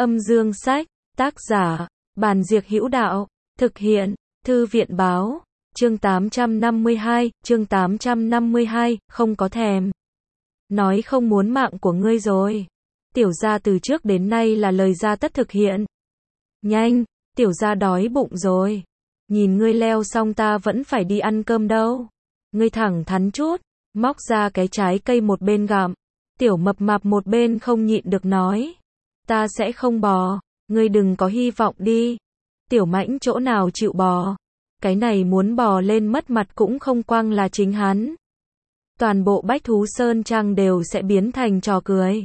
Âm dương sách, tác giả, Bàn Diệc Hữu Đạo, thực hiện, Thư viện báo, chương 852, không có thèm. Nói không muốn mạng của ngươi rồi. Tiểu gia từ trước đến nay là lời gia tất thực hiện. Nhanh, tiểu gia đói bụng rồi. Nhìn ngươi leo xong ta vẫn phải đi ăn cơm đâu. Ngươi thẳng thắn chút, móc ra cái trái cây một bên gặm. Tiểu mập mạp một bên không nhịn được nói. Ta sẽ không bò, ngươi đừng có hy vọng đi. Tiểu Mãnh chỗ nào chịu bò. Cái này muốn bò lên mất mặt cũng không quang là chính hắn. Toàn bộ Bách Thú Sơn Trang đều sẽ biến thành trò cười.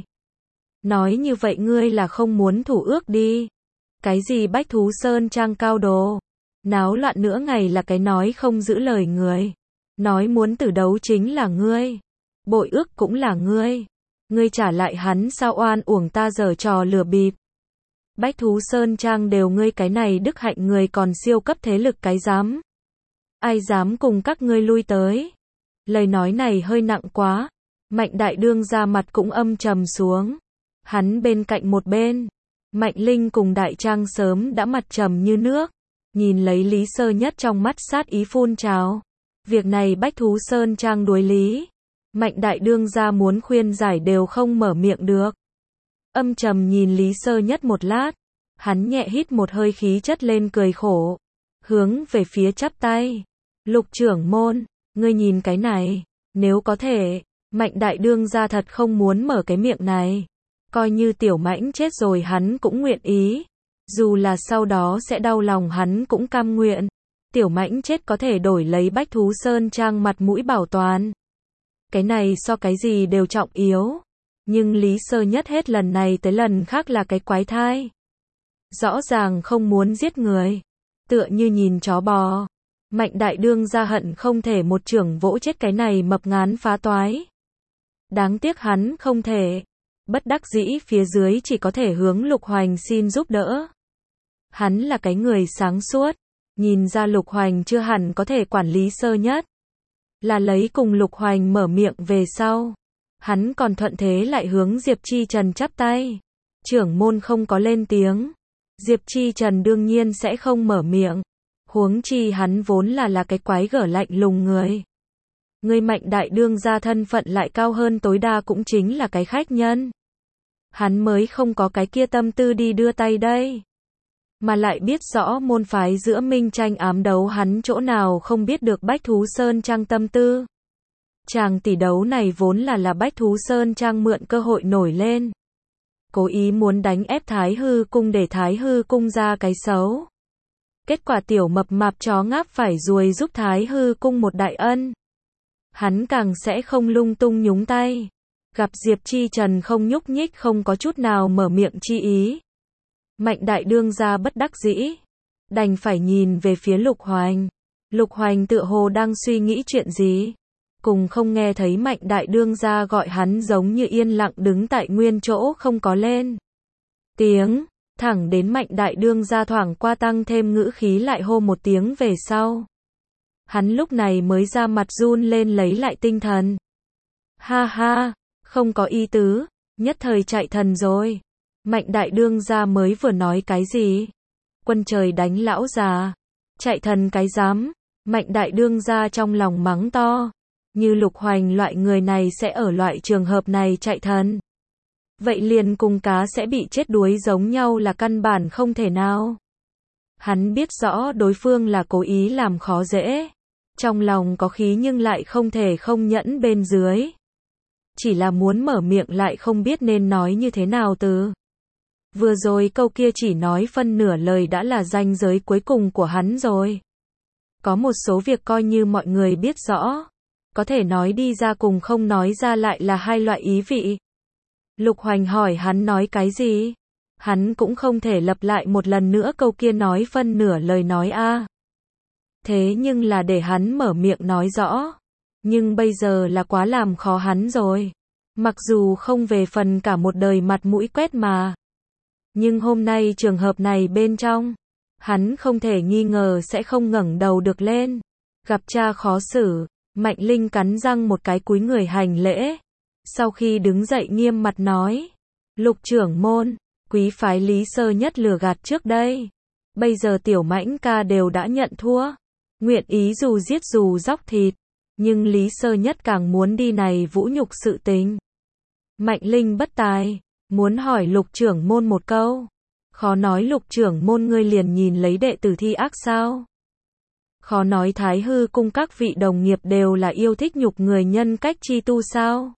Nói như vậy ngươi là không muốn thủ ước đi. Cái gì Bách Thú Sơn Trang cao đồ. Náo loạn nữa ngày là cái nói không giữ lời người. Nói muốn tử đấu chính là ngươi. Bội ước cũng là ngươi. Ngươi trả lại hắn sao oan uổng ta giở trò lừa bịp. Bách Thú Sơn Trang đều ngươi cái này đức hạnh người còn siêu cấp thế lực cái dám. Ai dám cùng các ngươi lui tới. Lời nói này hơi nặng quá. Mạnh Đại Đương ra mặt cũng âm trầm xuống. Hắn bên cạnh một bên. Mạnh Linh cùng Đại Trang sớm đã mặt trầm như nước. Nhìn lấy Lý Sơ Nhất trong mắt sát ý phun trào. Việc này Bách Thú Sơn Trang đối lý. Mạnh Đại Đương ra muốn khuyên giải đều không mở miệng được. Âm trầm nhìn Lý Sơ Nhất một lát. Hắn nhẹ hít một hơi khí chất lên cười khổ. Hướng về phía chắp tay. Lục trưởng môn, ngươi nhìn cái này. Nếu có thể, Mạnh Đại Đương ra thật không muốn mở cái miệng này. Coi như Tiểu Mãnh chết rồi hắn cũng nguyện ý. Dù là sau đó sẽ đau lòng hắn cũng cam nguyện. Tiểu Mãnh chết có thể đổi lấy Bách Thú Sơn Trang mặt mũi bảo toàn. Cái này so cái gì đều trọng yếu. Nhưng Lý Sơ Nhất hết lần này tới lần khác là cái quái thai. Rõ ràng không muốn giết người. Tựa như nhìn chó bò. Mạnh Đại Đương ra hận không thể một chưởng vỗ chết cái này mập ngán phá toái. Đáng tiếc hắn không thể. Bất đắc dĩ phía dưới chỉ có thể hướng Lục Hoành xin giúp đỡ. Hắn là cái người sáng suốt. Nhìn ra Lục Hoành chưa hẳn có thể quản lý Sơ Nhất. Là lấy cùng Lục Hoành mở miệng về sau. Hắn còn thuận thế lại hướng Diệp Chi Trần chắp tay. Trưởng môn không có lên tiếng. Diệp Chi Trần đương nhiên sẽ không mở miệng. Huống chi hắn vốn là cái quái gở lạnh lùng người. Người Mạnh Đại Đương ra thân phận lại cao hơn tối đa cũng chính là cái khách nhân. Hắn mới không có cái kia tâm tư đi đưa tay đây. Mà lại biết rõ môn phái giữa minh tranh ám đấu hắn chỗ nào không biết được Bách Thú Sơn Trang tâm tư. Chàng tỷ đấu này vốn là Bách Thú Sơn Trang mượn cơ hội nổi lên. Cố ý muốn đánh ép Thái Hư Cung để Thái Hư Cung ra cái xấu. Kết quả tiểu mập mạp chó ngáp phải ruồi giúp Thái Hư Cung một đại ân. Hắn càng sẽ không lung tung nhúng tay. Gặp Diệp Chi Trần không nhúc nhích không có chút nào mở miệng chi ý. Mạnh Đại Đương ra bất đắc dĩ. Đành phải nhìn về phía Lục Hoành. Lục Hoành tựa hồ đang suy nghĩ chuyện gì. Cùng không nghe thấy Mạnh Đại Đương ra gọi hắn giống như yên lặng đứng tại nguyên chỗ không có lên tiếng. Thẳng đến Mạnh Đại Đương ra thoảng qua tăng thêm ngữ khí lại hô một tiếng về sau. Hắn lúc này mới ra mặt run lên lấy lại tinh thần. Ha ha, không có ý tứ, nhất thời chạy thần rồi. Mạnh Đại Đương ra mới vừa nói cái gì? Quân trời đánh lão già. Chạy thần cái dám. Mạnh Đại Đương ra trong lòng mắng to. Như Lục Hoành loại người này sẽ ở loại trường hợp này chạy thần. Vậy liền cùng cá sẽ bị chết đuối giống nhau là căn bản không thể nào. Hắn biết rõ đối phương là cố ý làm khó dễ. Trong lòng có khí nhưng lại không thể không nhẫn bên dưới. Chỉ là muốn mở miệng lại không biết nên nói như thế nào từ. Vừa rồi câu kia chỉ nói phân nửa lời đã là ranh giới cuối cùng của hắn rồi. Có một số việc coi như mọi người biết rõ. Có thể nói đi ra cùng không nói ra lại là hai loại ý vị. Lục Hoành hỏi hắn nói cái gì? Hắn cũng không thể lặp lại một lần nữa câu kia nói phân nửa lời nói a. Thế nhưng là để hắn mở miệng nói rõ. Nhưng bây giờ là quá làm khó hắn rồi. Mặc dù không về phần cả một đời mặt mũi quét mà. Nhưng hôm nay trường hợp này bên trong. Hắn không thể nghi ngờ sẽ không ngẩng đầu được lên. Gặp cha khó xử. Mạnh Linh cắn răng một cái cúi người hành lễ. Sau khi đứng dậy nghiêm mặt nói. Lục trưởng môn, Quý phái Lý Sơ Nhất lừa gạt trước đây. Bây giờ Tiểu Mãnh ca đều đã nhận thua. Nguyện ý dù giết dù dóc thịt. Nhưng Lý Sơ Nhất càng muốn đi này vũ nhục sự tình. Mạnh Linh bất tài. Muốn hỏi Lục trưởng môn một câu. Khó nói Lục trưởng môn ngươi liền nhìn lấy đệ tử thi ác sao? Khó nói Thái Hư cung các vị đồng nghiệp đều là yêu thích nhục người nhân cách chi tu sao?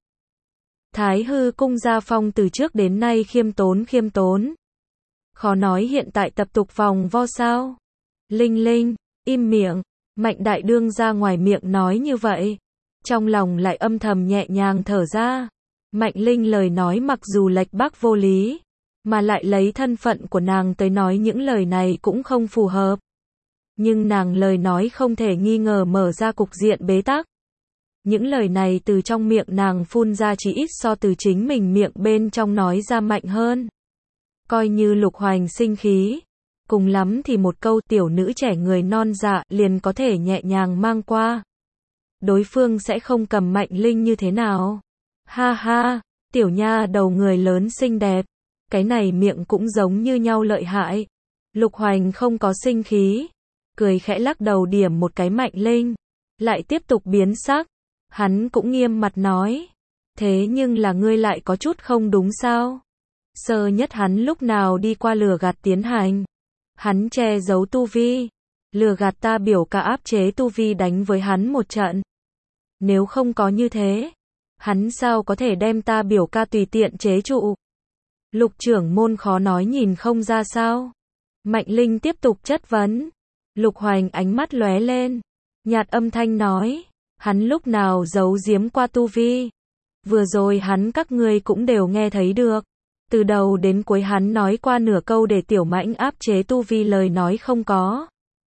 Thái Hư cung gia phong từ trước đến nay khiêm tốn. Khó nói hiện tại tập tục vòng vo sao? Linh Linh, im miệng. Mạnh đại đương ra ngoài miệng nói như vậy. Trong lòng lại âm thầm nhẹ nhàng thở ra. Mạnh Linh lời nói mặc dù lệch bác vô lý, mà lại lấy thân phận của nàng tới nói những lời này cũng không phù hợp. Nhưng nàng lời nói không thể nghi ngờ mở ra cục diện bế tắc. Những lời này từ trong miệng nàng phun ra chỉ ít so từ chính mình miệng bên trong nói ra mạnh hơn. Coi như Lục Hoành sinh khí, cùng lắm thì một câu tiểu nữ trẻ người non dạ liền có thể nhẹ nhàng mang qua. Đối phương sẽ không cầm Mạnh Linh như thế nào? Ha ha, tiểu nha đầu người lớn xinh đẹp, cái này miệng cũng giống như nhau lợi hại. Lục Hoành không có sinh khí, cười khẽ lắc đầu điểm một cái Mạnh Linh, lại tiếp tục biến sắc. Hắn cũng nghiêm mặt nói, thế nhưng là ngươi lại có chút không đúng sao? Sơ Nhất hắn lúc nào đi qua lừa gạt tiến hành? Hắn che giấu tu vi, lừa gạt ta biểu ca áp chế tu vi đánh với hắn một trận. Nếu không có như thế, hắn sao có thể đem ta biểu ca tùy tiện chế trụ? Lục trưởng môn khó nói nhìn không ra sao? Mạnh Linh tiếp tục chất vấn. Lục Hoành ánh mắt lóe lên, nhạt âm thanh nói, hắn lúc nào giấu giếm qua tu vi? Vừa rồi hắn các ngươi cũng đều nghe thấy được. Từ đầu đến cuối hắn nói qua nửa câu để Tiểu Mãnh áp chế tu vi lời nói không có.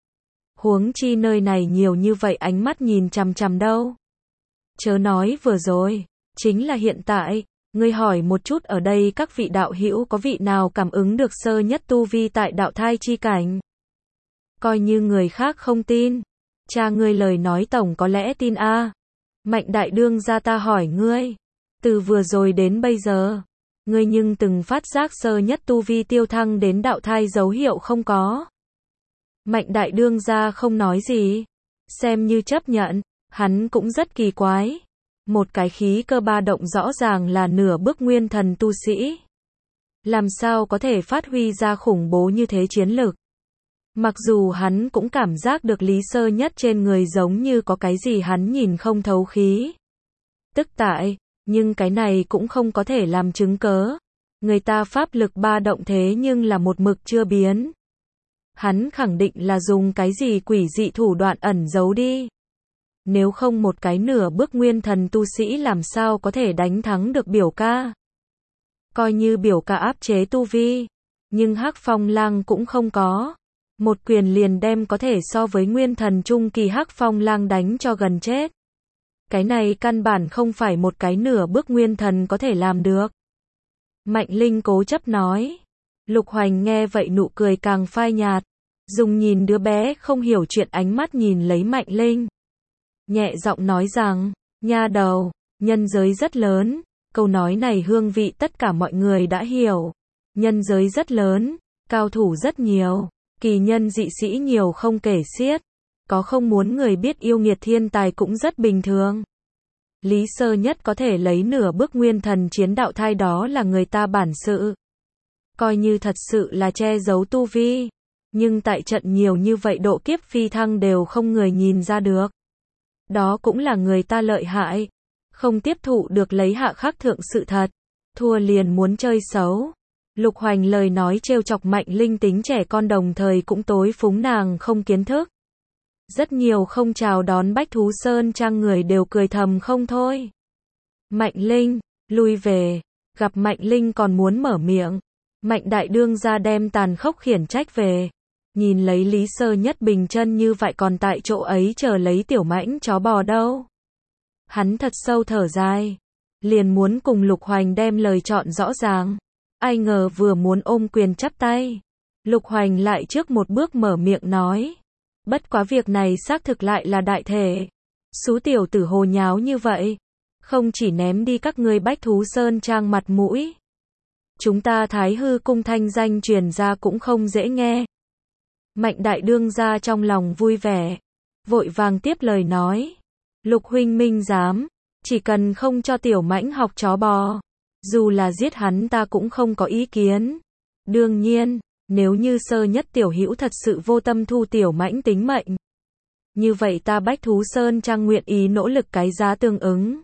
Huống chi nơi này nhiều như vậy ánh mắt nhìn chằm chằm đâu. Chớ nói vừa rồi, chính là hiện tại, ngươi hỏi một chút ở đây các vị đạo hữu có vị nào cảm ứng được Sơ Nhất tu vi tại đạo thai chi cảnh. Coi như người khác không tin, cha ngươi lời nói tổng có lẽ tin a. Mạnh đại đương ra ta hỏi ngươi, từ vừa rồi đến bây giờ, ngươi nhưng từng phát giác Sơ Nhất tu vi tiêu thăng đến đạo thai dấu hiệu không có? Mạnh đại đương ra không nói gì, xem như chấp nhận, hắn cũng rất kỳ quái. Một cái khí cơ ba động rõ ràng là nửa bước nguyên thần tu sĩ. Làm sao có thể phát huy ra khủng bố như thế chiến lực? Mặc dù hắn cũng cảm giác được Lý Sơ Nhất trên người giống như có cái gì hắn nhìn không thấu khí. Tức tại, nhưng cái này cũng không có thể làm chứng cớ. Người ta pháp lực ba động thế nhưng là một mực chưa biến. Hắn khẳng định là dùng cái gì quỷ dị thủ đoạn ẩn giấu đi. Nếu không một cái nửa bước nguyên thần tu sĩ làm sao có thể đánh thắng được biểu ca. Coi như biểu ca áp chế tu vi, nhưng Hắc Phong Lang cũng không có. Một quyền liền đem có thể so với nguyên thần trung kỳ Hắc Phong Lang đánh cho gần chết. Cái này căn bản không phải một cái nửa bước nguyên thần có thể làm được. Mạnh Linh cố chấp nói. Lục Hoành nghe vậy nụ cười càng phai nhạt, dùng nhìn đứa bé không hiểu chuyện ánh mắt nhìn lấy Mạnh Linh. Nhẹ giọng nói rằng, nha đầu, nhân giới rất lớn, câu nói này hương vị tất cả mọi người đã hiểu. Nhân giới rất lớn, cao thủ rất nhiều, kỳ nhân dị sĩ nhiều không kể xiết, có không muốn người biết yêu nghiệt thiên tài cũng rất bình thường. Lý Sơ Nhất có thể lấy nửa bước nguyên thần chiến đạo thai đó là người ta bản sự. Coi như thật sự là che giấu tu vi, nhưng tại trận nhiều như vậy độ kiếp phi thăng đều không người nhìn ra được. Đó cũng là người ta lợi hại, không tiếp thụ được lấy hạ khắc thượng sự thật, thua liền muốn chơi xấu. Lục Hoành lời nói trêu chọc Mạnh Linh tính trẻ con đồng thời cũng tối phúng nàng không kiến thức. Rất nhiều không chào đón Bách Thú Sơn Trang người đều cười thầm không thôi. Mạnh Linh, lui về, gặp Mạnh Linh còn muốn mở miệng. Mạnh đại đương ra đem tàn khốc khiển trách về. Nhìn lấy Lý Sơ Nhất bình chân như vậy còn tại chỗ ấy chờ lấy tiểu mãnh chó bò đâu. Hắn thật sâu thở dài, liền muốn cùng Lục Hoành đem lời chọn rõ ràng. Ai ngờ vừa muốn ôm quyền chắp tay, Lục Hoành lại trước một bước mở miệng nói. Bất quá việc này xác thực lại là đại thể. Xú tiểu tử hồ nháo như vậy, không chỉ ném đi các ngươi Bách Thú Sơn Trang mặt mũi, chúng ta Thái Hư cung thanh danh truyền ra cũng không dễ nghe. Mạnh đại đương gia trong lòng vui vẻ, vội vàng tiếp lời nói. Lục huynh minh dám, chỉ cần không cho tiểu mãnh học chó bò, dù là giết hắn ta cũng không có ý kiến. Đương nhiên, nếu như Sơ Nhất tiểu hữu thật sự vô tâm thu tiểu mãnh tính mệnh, như vậy ta Bách Thú Sơn Trang nguyện ý nỗ lực cái giá tương ứng.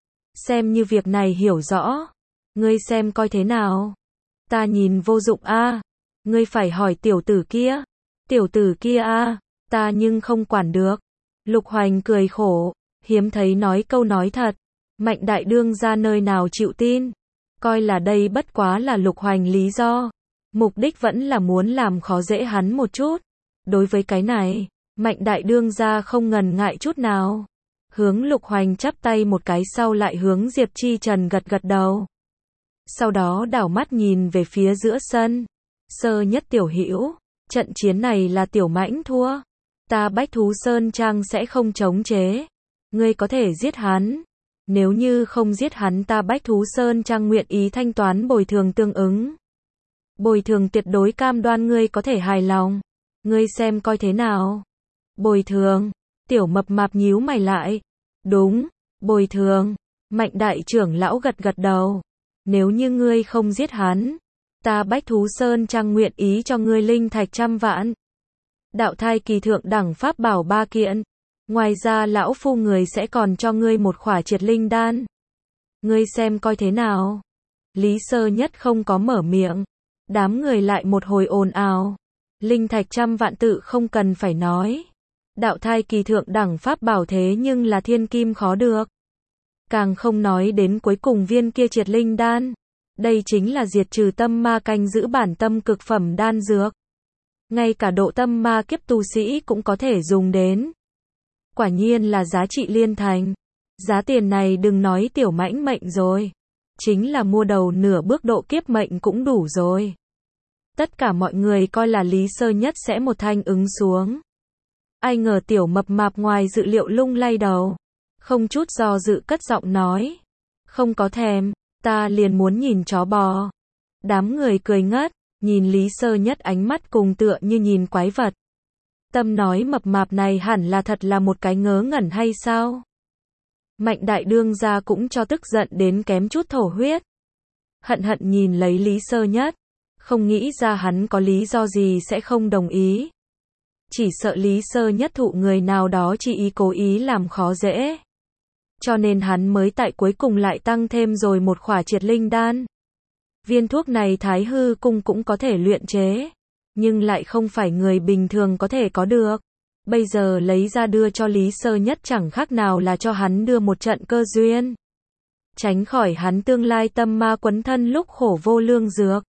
Xem như việc này hiểu rõ, ngươi xem coi thế nào. Ta nhìn vô dụng a, ngươi phải hỏi tiểu tử kia. Tiểu tử kia a, ta nhưng không quản được. Lục Hoành cười khổ, hiếm thấy nói câu nói thật. Mạnh đại đương gia nơi nào chịu tin, coi là đây bất quá là Lục Hoành lý do. Mục đích vẫn là muốn làm khó dễ hắn một chút. Đối với cái này, Mạnh đại đương gia không ngần ngại chút nào. Hướng Lục Hoành chắp tay một cái sau lại hướng Diệp Chi Trần gật gật đầu. Sau đó đảo mắt nhìn về phía giữa sân. Sơ Nhất tiểu hữu, trận chiến này là tiểu mãnh thua. Ta Bách Thú Sơn Trang sẽ không chống chế. Ngươi có thể giết hắn. Nếu như không giết hắn ta Bách Thú Sơn Trang nguyện ý thanh toán bồi thường tương ứng. Bồi thường tuyệt đối cam đoan ngươi có thể hài lòng. Ngươi xem coi thế nào. Bồi thường. Tiểu mập mạp nhíu mày lại. Đúng, bồi thường. Mạnh đại trưởng lão gật gật đầu. Nếu như ngươi không giết hắn, ta Bách Thú Sơn Trang nguyện ý cho ngươi linh thạch 100 vạn. Đạo thai kỳ thượng đẳng pháp bảo 3 kiện. Ngoài ra lão phu người sẽ còn cho ngươi một khỏa triệt linh đan. Ngươi xem coi thế nào. Lý Sơ Nhất không có mở miệng. Đám người lại một hồi ồn ào. Linh thạch 100 vạn tự không cần phải nói. Đạo thai kỳ thượng đẳng pháp bảo thế nhưng là thiên kim khó được. Càng không nói đến cuối cùng viên kia triệt linh đan. Đây chính là diệt trừ tâm ma canh giữ bản tâm cực phẩm đan dược. Ngay cả độ tâm ma kiếp tu sĩ cũng có thể dùng đến. Quả nhiên là giá trị liên thành. Giá tiền này đừng nói tiểu mãnh mệnh rồi. Chính là mua đầu nửa bước độ kiếp mệnh cũng đủ rồi. Tất cả mọi người coi là Lý Sơ Nhất sẽ một thanh ứng xuống. Ai ngờ tiểu mập mạp ngoài dự liệu lung lay đầu. Không chút do dự cất giọng nói. Không có thèm, ta liền muốn nhìn chó bò. Đám người cười ngất, nhìn Lý Sơ Nhất ánh mắt cùng tựa như nhìn quái vật. Tâm nói mập mạp này hẳn là thật là một cái ngớ ngẩn hay sao? Mạnh đại đương gia cũng cho tức giận đến kém chút thổ huyết. Hận hận nhìn lấy Lý Sơ Nhất. Không nghĩ ra hắn có lý do gì sẽ không đồng ý. Chỉ sợ Lý Sơ Nhất thụ người nào đó chỉ ý cố ý làm khó dễ. Cho nên hắn mới tại cuối cùng lại tăng thêm rồi một khỏa triệt linh đan. Viên thuốc này Thái Hư cung cũng có thể luyện chế. Nhưng lại không phải người bình thường có thể có được. Bây giờ lấy ra đưa cho Lý Sơ Nhất chẳng khác nào là cho hắn đưa một trận cơ duyên. Tránh khỏi hắn tương lai tâm ma quấn thân lúc khổ vô lương dược.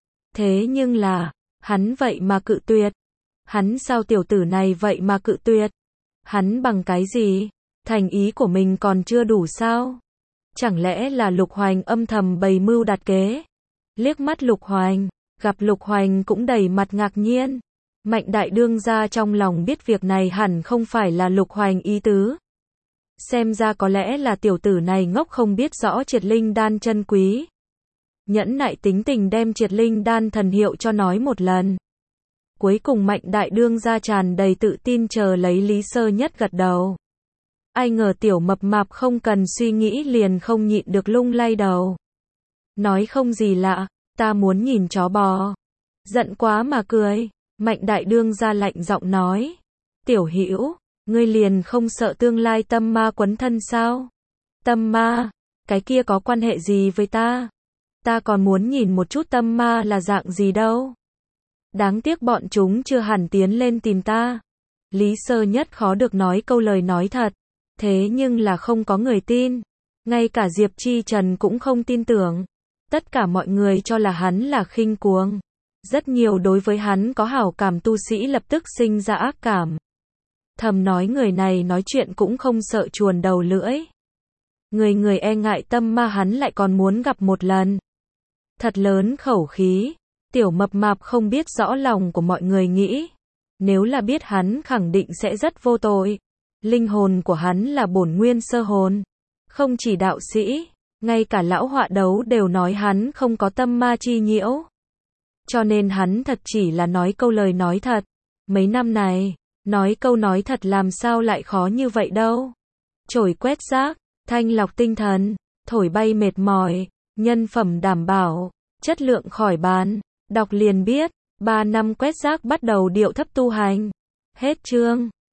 Thế nhưng là, hắn vậy mà cự tuyệt. Hắn sao tiểu tử này vậy mà cự tuyệt? Hắn bằng cái gì? Thành ý của mình còn chưa đủ sao? Chẳng lẽ là Lục Hoành âm thầm bày mưu đặt kế? Liếc mắt Lục Hoành, gặp Lục Hoành cũng đầy mặt ngạc nhiên. Mạnh đại đương gia trong lòng biết việc này hẳn không phải là Lục Hoành ý tứ. Xem ra có lẽ là tiểu tử này ngốc không biết rõ triệt linh đan chân quý. Nhẫn nại tính tình đem triệt linh đan thần hiệu cho nói một lần. Cuối cùng Mạnh đại đương gia tràn đầy tự tin chờ lấy Lý Sơ Nhất gật đầu. Ai ngờ tiểu mập mạp không cần suy nghĩ liền không nhịn được lung lay đầu. Nói không gì lạ, ta muốn nhìn chó bò. Giận quá mà cười, Mạnh đại đương gia lạnh giọng nói. Tiểu hữu, ngươi liền không sợ tương lai tâm ma quấn thân sao? Tâm ma, cái kia có quan hệ gì với ta? Ta còn muốn nhìn một chút tâm ma là dạng gì đâu. Đáng tiếc bọn chúng chưa hẳn tiến lên tìm ta. Lý Sơ Nhất khó được nói câu lời nói thật. Thế nhưng là không có người tin. Ngay cả Diệp Chi Trần cũng không tin tưởng. Tất cả mọi người cho là hắn là khinh cuồng. Rất nhiều đối với hắn có hảo cảm tu sĩ lập tức sinh ra ác cảm. Thầm nói người này nói chuyện cũng không sợ chuồn đầu lưỡi. Người e ngại tâm ma hắn lại còn muốn gặp một lần. Thật lớn khẩu khí. Tiểu mập mạp không biết rõ lòng của mọi người nghĩ. Nếu là biết hắn khẳng định sẽ rất vô tội. Linh hồn của hắn là bổn nguyên sơ hồn. Không chỉ đạo sĩ, Ngay cả lão họa đấu đều nói hắn không có tâm ma chi nhiễu. Cho nên hắn thật chỉ là nói câu lời nói thật. Mấy năm này, nói câu nói thật làm sao lại khó như vậy đâu. Chổi quét rác, thanh lọc tinh thần, thổi bay mệt mỏi, nhân phẩm đảm bảo, chất lượng khỏi bàn. Đọc liền biết, 3 năm quét rác bắt đầu điệu thấp tu hành. Hết chương.